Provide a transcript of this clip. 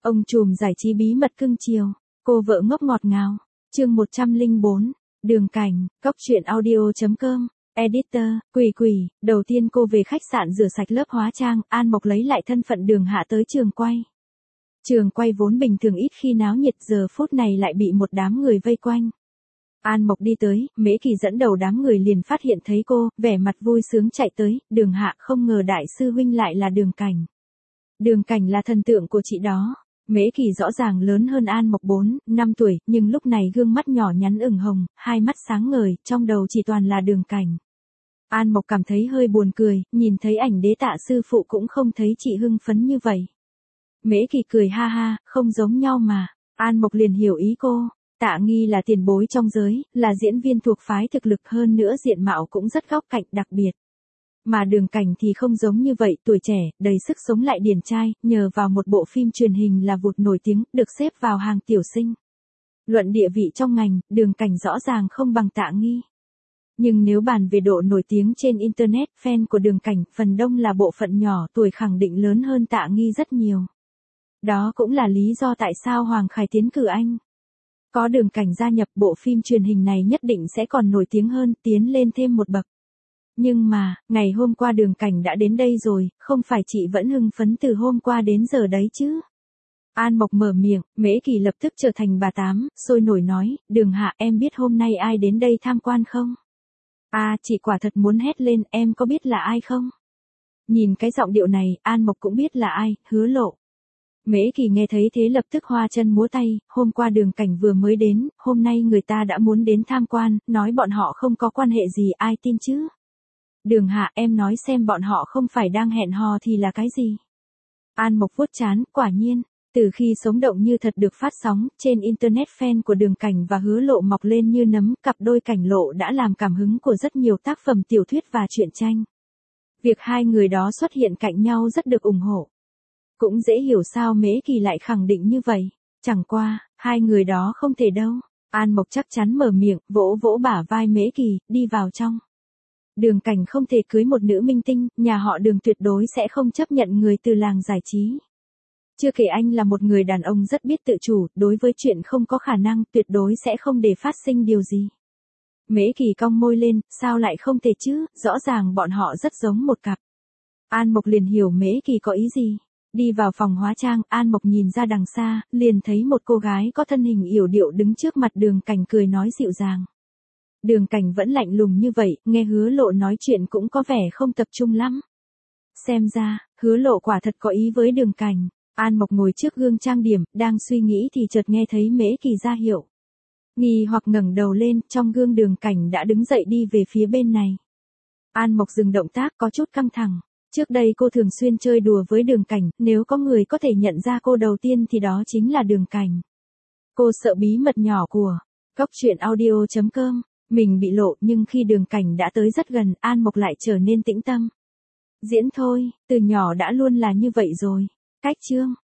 Ông trùm giải trí bí mật cưng chiều, cô vợ ngốc ngọt ngào. Chương 104, Đường Cảnh, Cóc truyện audio.com. Editor, Quỷ, đầu tiên cô về khách sạn rửa sạch lớp hóa trang, An Mộc lấy lại thân phận Đường Hạ tới trường quay. Trường quay vốn bình thường ít khi náo nhiệt, giờ phút này lại bị một đám người vây quanh. An Mộc đi tới, Mễ Kỳ dẫn đầu đám người liền phát hiện thấy cô, vẻ mặt vui sướng chạy tới, Đường Hạ, không ngờ đại sư huynh lại là Đường Cảnh. Đường Cảnh là thần tượng của chị đó. Mễ Kỳ rõ ràng lớn hơn An Mộc 4, 5 tuổi, nhưng lúc này gương mắt nhỏ nhắn ửng hồng, hai mắt sáng ngời, trong đầu chỉ toàn là Đường Cảnh. An Mộc cảm thấy hơi buồn cười, nhìn thấy ảnh đế tạ sư phụ cũng không thấy chị hưng phấn như vậy. Mễ Kỳ cười ha ha, không giống nhau mà. An Mộc liền hiểu ý cô. Tạ Nghi là tiền bối trong giới, là diễn viên thuộc phái thực lực, hơn nữa diện mạo cũng rất góc cạnh đặc biệt. Mà Đường Cảnh thì không giống như vậy, tuổi trẻ, đầy sức sống lại điển trai, nhờ vào một bộ phim truyền hình là vụt nổi tiếng, được xếp vào hàng tiểu sinh. Luận địa vị trong ngành, Đường Cảnh rõ ràng không bằng Tạ Nghi. Nhưng nếu bàn về độ nổi tiếng trên Internet, fan của Đường Cảnh, phần đông là bộ phận nhỏ tuổi, khẳng định lớn hơn Tạ Nghi rất nhiều. Đó cũng là lý do tại sao Hoàng Khải tiến cử anh. Có Đường Cảnh gia nhập, bộ phim truyền hình này nhất định sẽ còn nổi tiếng hơn, tiến lên thêm một bậc. Nhưng mà, ngày hôm qua Đường Cảnh đã đến đây rồi, không phải chị vẫn hưng phấn từ hôm qua đến giờ đấy chứ? An Mộc mở miệng, Mễ Kỳ lập tức trở thành bà Tám, sôi nổi nói, Đường Hạ, em biết hôm nay ai đến đây tham quan không? À, chị quả thật muốn hét lên, em có biết là ai không? Nhìn cái giọng điệu này, An Mộc cũng biết là ai, Hứa Lộ. Mễ Kỳ nghe thấy thế lập tức hoa chân múa tay, hôm qua Đường Cảnh vừa mới đến, hôm nay người ta đã muốn đến tham quan, nói bọn họ không có quan hệ gì, ai tin chứ? Đường Hạ, em nói xem bọn họ không phải đang hẹn hò thì là cái gì? An Mộc vuốt trán, quả nhiên, từ khi Sống Động Như Thật được phát sóng, trên Internet fan của Đường Cảnh và Hứa Lộ mọc lên như nấm, cặp đôi Cảnh Lộ đã làm cảm hứng của rất nhiều tác phẩm tiểu thuyết và truyện tranh. Việc hai người đó xuất hiện cạnh nhau rất được ủng hộ. Cũng dễ hiểu sao Mễ Kỳ lại khẳng định như vậy, chẳng qua, hai người đó không thể đâu. An Mộc chắc chắn mở miệng, vỗ vỗ bả vai Mễ Kỳ, đi vào trong. Đường Cảnh không thể cưới một nữ minh tinh, nhà họ Đường tuyệt đối sẽ không chấp nhận người từ làng giải trí. Chưa kể anh là một người đàn ông rất biết tự chủ, đối với chuyện không có khả năng, tuyệt đối sẽ không để phát sinh điều gì. Mễ Kỳ cong môi lên, sao lại không thể chứ, rõ ràng bọn họ rất giống một cặp. An Mộc liền hiểu Mễ Kỳ có ý gì. Đi vào phòng hóa trang, An Mộc nhìn ra đằng xa, liền thấy một cô gái có thân hình yểu điệu đứng trước mặt Đường Cảnh cười nói dịu dàng. Đường Cảnh vẫn lạnh lùng như vậy, nghe Hứa Lộ nói chuyện cũng có vẻ không tập trung lắm. Xem ra, Hứa Lộ quả thật có ý với Đường Cảnh. An Mộc ngồi trước gương trang điểm, đang suy nghĩ thì chợt nghe thấy Mễ Kỳ ra hiệu. Nghi hoặc ngẩng đầu lên, trong gương Đường Cảnh đã đứng dậy đi về phía bên này. An Mộc dừng động tác, có chút căng thẳng. Trước đây cô thường xuyên chơi đùa với Đường Cảnh, nếu có người có thể nhận ra cô đầu tiên thì đó chính là Đường Cảnh. Cô sợ bí mật nhỏ của Cóc truyện audio.com, mình bị lộ, nhưng khi Đường Cảnh đã tới rất gần, An Mộc lại trở nên tĩnh tâm. Diễn thôi, từ nhỏ đã luôn là như vậy rồi. Cách chương